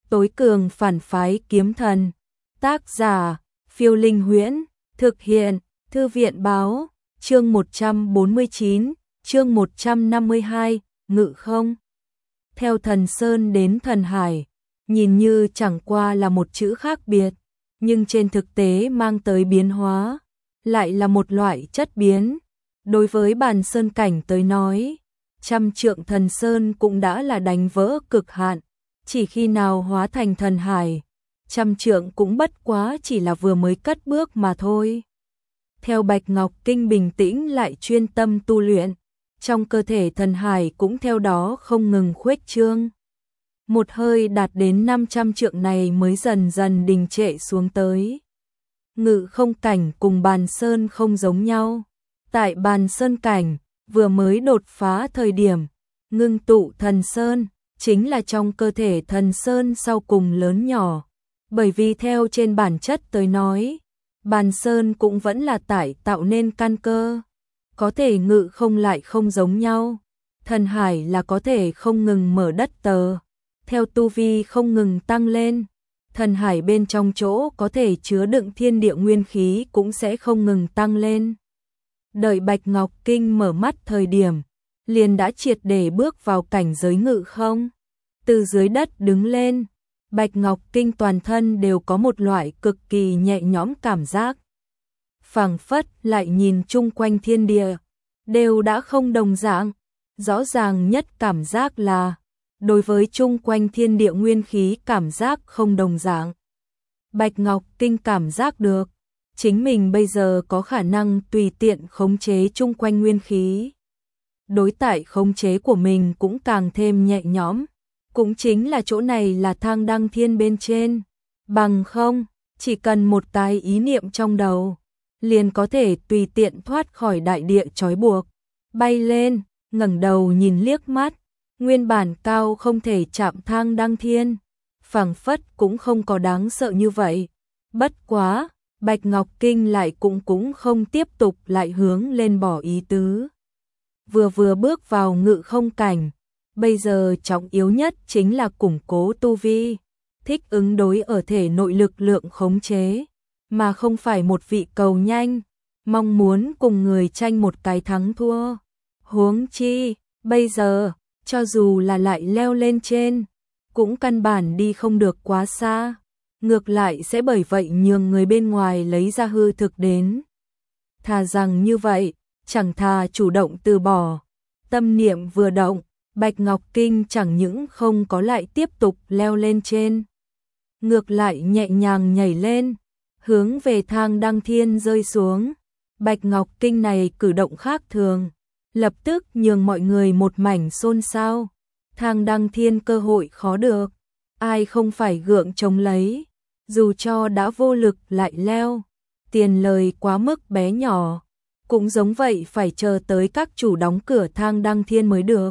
tối cường phản phái kiếm thần. Tác giả, Phiêu Linh Huyễn, thực hiện, Thư viện báo, chương 149, chương 152, ngự không. Theo Thần Sơn đến Thần Hải, nhìn như chẳng qua là một chữ khác biệt, nhưng trên thực tế mang tới biến hóa, lại là một loại chất biến. Đối với Bàn Sơn cảnh tới nói, trăm trượng Thần Sơn cũng đã là đánh vỡ cực hạn, chỉ khi nào hóa thành Thần Hải, trăm trượng cũng bất quá chỉ là vừa mới cất bước mà thôi. Theo Bạch Ngọc Kinh bình tĩnh lại chuyên tâm tu luyện, trong cơ thể Thần Hải cũng theo đó không ngừng khuếch trương. Một hơi đạt đến 500 trượng này mới dần dần đình trệ xuống tới. Ngự không cảnh cùng Bàn Sơn không giống nhau. Tại Bàn Sơn cảnh, vừa mới đột phá thời điểm, ngưng tụ Thần Sơn, chính là trong cơ thể Thần Sơn sau cùng lớn nhỏ. Bởi vì theo trên bản chất tới nói, Bàn Sơn cũng vẫn là tại tạo nên căn cơ. Có thể ngự không lại không giống nhau. Thần Hải là có thể không ngừng mở đất tờ. Theo tu vi không ngừng tăng lên, Thần Hải bên trong chỗ có thể chứa đựng thiên địa nguyên khí cũng sẽ không ngừng tăng lên. Đợi Bạch Ngọc Kinh mở mắt thời điểm, liền đã triệt để bước vào cảnh giới ngự không. Từ dưới đất đứng lên, Bạch Ngọc Kinh toàn thân đều có một loại cực kỳ nhẹ nhõm cảm giác. Phảng phất lại nhìn chung quanh thiên địa, đều đã không đồng dạng. Rõ ràng nhất cảm giác là, đối với chung quanh thiên địa nguyên khí cảm giác không đồng dạng. Bạch Ngọc Kinh cảm giác được, chính mình bây giờ có khả năng tùy tiện khống chế chung quanh nguyên khí. Đối tại khống chế của mình cũng càng thêm nhẹ nhõm. Cũng chính là chỗ này là thang đăng thiên bên trên. Bằng không, chỉ cần một cái ý niệm trong đầu, liền có thể tùy tiện thoát khỏi đại địa trói buộc. Bay lên, ngẩng đầu nhìn liếc mắt, nguyên bản cao không thể chạm thang đăng thiên. Phảng phất cũng không có đáng sợ như vậy. Bất quá, Bạch Ngọc Kinh lại cũng không tiếp tục lại hướng lên bỏ ý tứ. Vừa bước vào ngự không cảnh, bây giờ trọng yếu nhất chính là củng cố tu vi, thích ứng đối ở thể nội lực lượng khống chế, mà không phải một vị cầu nhanh, mong muốn cùng người tranh một cái thắng thua. Huống chi, bây giờ, cho dù là lại leo lên trên, cũng căn bản đi không được quá xa, ngược lại sẽ bởi vậy nhường người bên ngoài lấy ra hư thực đến. Thà rằng như vậy, chẳng thà chủ động từ bỏ. Tâm niệm vừa động, Bạch Ngọc Kinh chẳng những không có lại tiếp tục leo lên trên, ngược lại nhẹ nhàng nhảy lên, hướng về thang đăng thiên rơi xuống. Bạch Ngọc Kinh này cử động khác thường, lập tức nhường mọi người một mảnh xôn xao. Thang đăng thiên cơ hội khó được, ai không phải gượng chống lấy, dù cho đã vô lực lại leo, tiền lời quá mức bé nhỏ, cũng giống vậy phải chờ tới các chủ đóng cửa thang đăng thiên mới được.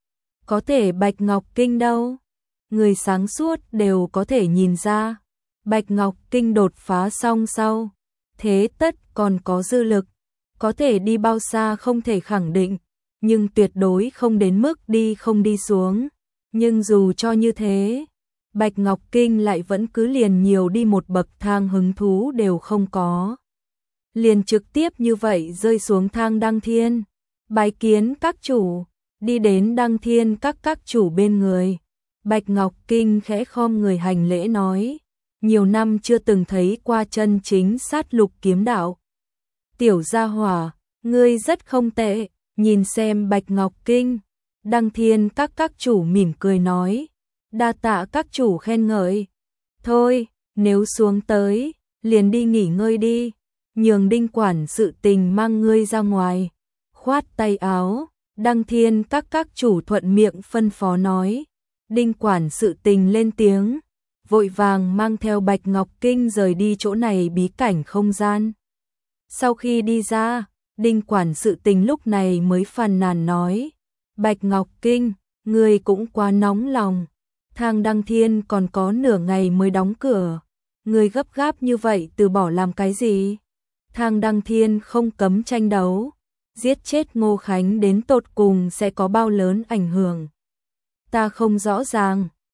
Có thể Bạch Ngọc Kinh đâu? Người sáng suốt đều có thể nhìn ra. Bạch Ngọc Kinh đột phá xong sau, thế tất còn có dư lực. Có thể đi bao xa không thể khẳng định, nhưng tuyệt đối không đến mức đi không đi xuống. Nhưng dù cho như thế, Bạch Ngọc Kinh lại vẫn cứ liền nhiều đi một bậc thang hứng thú đều không có. Liền trực tiếp như vậy rơi xuống thang đăng thiên, bái kiến các chủ. Đi đến đăng thiên các chủ bên người, Bạch Ngọc Kinh khẽ khom người hành lễ nói, nhiều năm chưa từng thấy qua chân chính sát lục kiếm đạo. Tiểu gia hỏa, ngươi rất không tệ, nhìn xem Bạch Ngọc Kinh. Đăng thiên các chủ mỉm cười nói, đa tạ các chủ khen ngợi. Thôi, nếu xuống tới, liền đi nghỉ ngơi đi, nhường Đinh quản sự tình mang ngươi ra ngoài. Khoát tay áo, Đăng thiên các chủ thuận miệng phân phó nói. Đinh quản sự tình lên tiếng, vội vàng mang theo Bạch Ngọc Kinh rời đi chỗ này bí cảnh không gian. Sau khi đi ra, Đinh quản sự tình lúc này mới phàn nàn nói, Bạch Ngọc Kinh, ngươi cũng quá nóng lòng, thang đăng thiên còn có nửa ngày mới đóng cửa, ngươi gấp gáp như vậy từ bỏ làm cái gì? Thang đăng thiên không cấm tranh đấu, giết chết Ngô Khánh đến tột cùng sẽ có bao lớn ảnh hưởng. Ta không rõ ràng,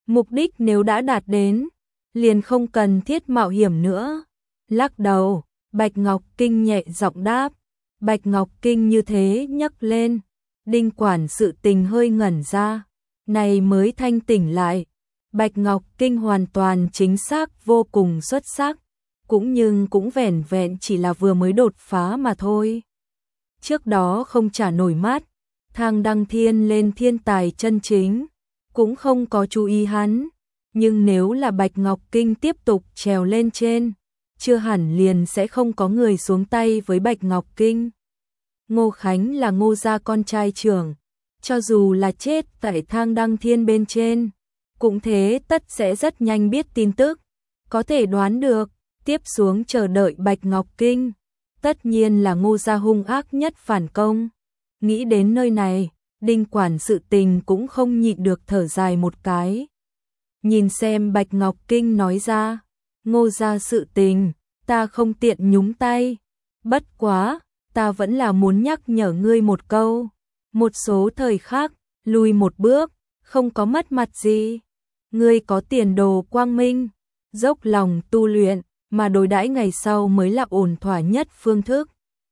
Mục đích nếu đã đạt đến, liền không cần thiết mạo hiểm nữa. Lắc đầu, Bạch Ngọc Kinh nhẹ giọng đáp. Bạch Ngọc Kinh như thế nhấc lên, Đinh Quản sự tình hơi ngẩn ra, này mới thanh tỉnh lại. Bạch Ngọc Kinh hoàn toàn chính xác vô cùng xuất sắc, nhưng cũng vẻn vẹn chỉ là vừa mới đột phá mà thôi. Trước đó không trả nổi mắt, Thang Đăng Thiên lên thiên tài chân chính, cũng không có chú ý hắn, nhưng nếu là Bạch Ngọc Kinh tiếp tục trèo lên trên, chưa hẳn liền sẽ không có người xuống tay với Bạch Ngọc Kinh. Ngô Khánh là Ngô gia con trai trưởng, cho dù là chết tại Thang Đăng Thiên bên trên, cũng thế tất sẽ rất nhanh biết tin tức, có thể đoán được, tiếp xuống chờ đợi Bạch Ngọc Kinh, tất nhiên là Ngô gia hung ác nhất phản công. Nghĩ đến nơi này, Đinh Quản sự tình cũng không nhịn được thở dài một cái. Nhìn xem Bạch Ngọc Kinh nói ra, Ngô gia sự tình, ta không tiện nhúng tay, bất quá, ta vẫn là muốn nhắc nhở ngươi một câu, một số thời khắc, lùi một bước, không có mất mặt gì. Ngươi có tiền đồ quang minh, dốc lòng tu luyện, mà đối đãi ngày sau mới là ổn thỏa nhất phương thức.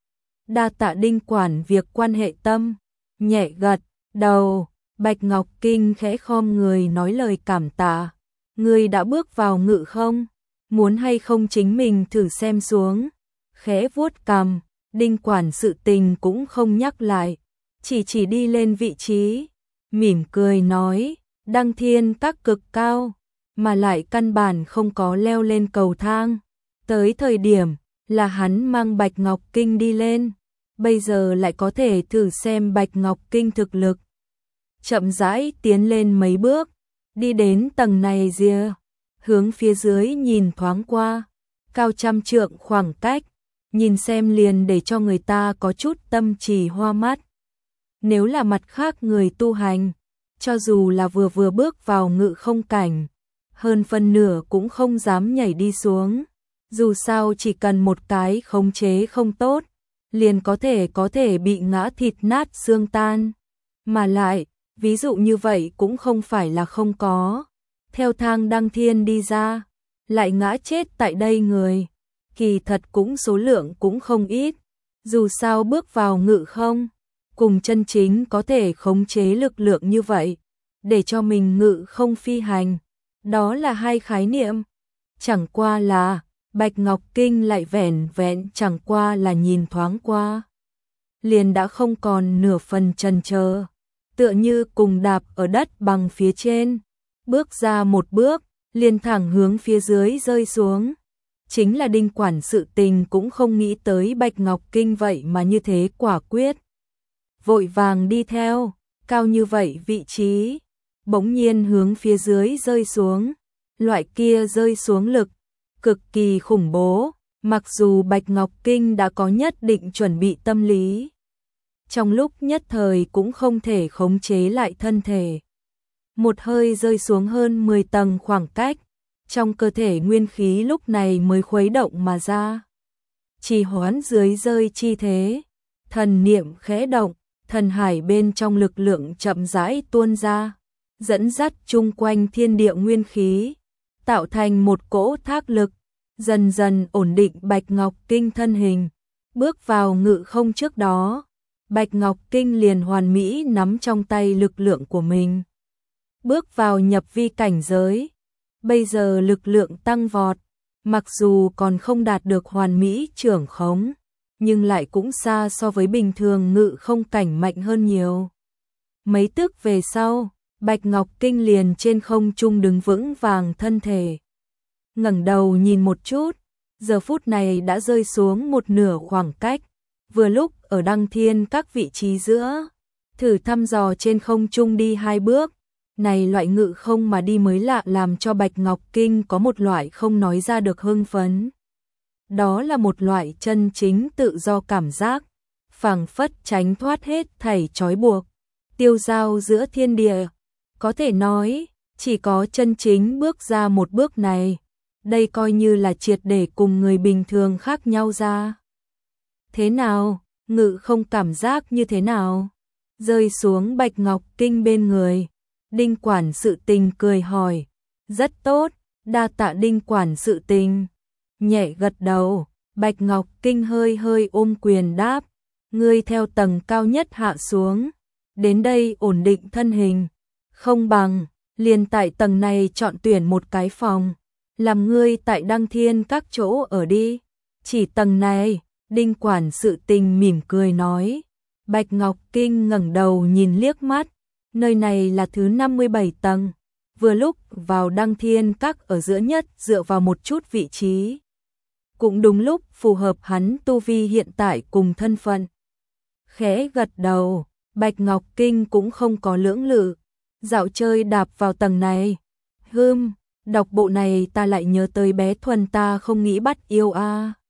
Đa tạ Đinh Quản việc quan hệ tâm, nhẹ gật đầu, Bạch Ngọc Kinh khẽ khom người nói lời cảm tạ. Ngươi đã bước vào ngự không? Muốn hay không chính mình thử xem xuống. Khẽ vuốt cằm, Đinh Quản sự tình cũng không nhắc lại, chỉ đi lên vị trí, mỉm cười nói, Đăng Thiên các cực cao, mà lại căn bản không có leo lên cầu thang. Tới thời điểm là hắn mang Bạch Ngọc Kinh đi lên, bây giờ lại có thể thử xem Bạch Ngọc Kinh thực lực. Chậm rãi tiến lên mấy bước, đi đến tầng này rìa, hướng phía dưới nhìn thoáng qua, cao trăm trượng khoảng cách, nhìn xem liền để cho người ta có chút tâm trì hoa mắt. Nếu là mặt khác người tu hành, cho dù là vừa bước vào ngự không cảnh, hơn phân nửa cũng không dám nhảy đi xuống. Dù sao chỉ cần một cái khống chế không tốt, liền có thể bị ngã thịt nát xương tan. Mà lại, ví dụ như vậy cũng không phải là không có. Theo Thang Đăng Thiên đi ra, lại ngã chết tại đây người, kỳ thật cũng số lượng cũng không ít. Dù sao bước vào ngự không, cùng chân chính có thể khống chế lực lượng như vậy, để cho mình ngự không phi hành, đó là hai khái niệm. Chẳng qua là Bạch Ngọc Kinh lại vẻn vẹn chẳng qua là nhìn thoáng qua, liền đã không còn nửa phần chần chờ, tựa như cùng đạp ở đất bằng phía trên, bước ra một bước, liền thẳng hướng phía dưới rơi xuống. Chính là Đinh Quản sự tình cũng không nghĩ tới Bạch Ngọc Kinh vậy mà như thế quả quyết. Vội vàng đi theo, cao như vậy vị trí, bỗng nhiên hướng phía dưới rơi xuống, loại kia rơi xuống lực cực kỳ khủng bố, mặc dù Bạch Ngọc Kinh đã có nhất định chuẩn bị tâm lý, trong lúc nhất thời cũng không thể khống chế lại thân thể. Một hơi rơi xuống hơn 10 tầng khoảng cách, trong cơ thể nguyên khí lúc này mới khuấy động mà ra. Trì hoãn dưới rơi chi thế, thần niệm khẽ động, thần hải bên trong lực lượng chậm rãi tuôn ra, dẫn dắt chung quanh thiên địa nguyên khí, tạo thành một cỗ thác lực, dần dần ổn định Bạch Ngọc Kinh thân hình. Bước vào ngự không trước đó, Bạch Ngọc Kinh liền hoàn mỹ nắm trong tay lực lượng của mình. Bước vào nhập vi cảnh giới, bây giờ lực lượng tăng vọt, mặc dù còn không đạt được hoàn mỹ trưởng khống, nhưng lại cũng xa so với bình thường ngự không cảnh mạnh hơn nhiều. Mấy tức về sau, Bạch Ngọc Kinh liền trên không trung đứng vững vàng thân thể. Ngẩng đầu nhìn một chút, giờ phút này đã rơi xuống một nửa khoảng cách, vừa lúc ở Đăng Thiên các vị trí giữa, thử thăm dò trên không trung đi 2 bước. Này loại ngự không mà đi mới lạ làm cho Bạch Ngọc Kinh có một loại không nói ra được hưng phấn. Đó là một loại chân chính tự do cảm giác, phảng phất tránh thoát hết thảy trói buộc, tiêu dao giữa thiên địa. Có thể nói, chỉ có chân chính bước ra một bước này, đây coi như là triệt để cùng người bình thường khác nhau ra. Thế nào, ngự không cảm giác như thế nào? Rơi xuống Bạch Ngọc Kinh bên người, Đinh quản sự tình cười hỏi. Rất tốt, đa tạ Đinh quản sự tình. Nhẹ gật đầu, Bạch Ngọc Kinh hơi hơi ôm quyền đáp. Ngươi theo tầng cao nhất hạ xuống. Đến đây ổn định thân hình. Không bằng, liền tại tầng này chọn tuyển một cái phòng. Làm ngươi tại Đăng Thiên các chỗ ở đi. Chỉ tầng này, Đinh quản sự tình mỉm cười nói. Bạch Ngọc Kinh ngẩng đầu nhìn liếc mắt. Nơi này là thứ 57 tầng. Vừa lúc vào Đăng Thiên các ở giữa nhất dựa vào một chút vị trí. Cũng đúng lúc phù hợp hắn tu vi hiện tại cùng thân phận. Khẽ gật đầu, Bạch Ngọc Kinh cũng không có lưỡng lự. Dạo chơi đạp vào tầng này. Đọc bộ này ta lại nhớ tới bé Thuần ta không nghĩ bắt yêu a.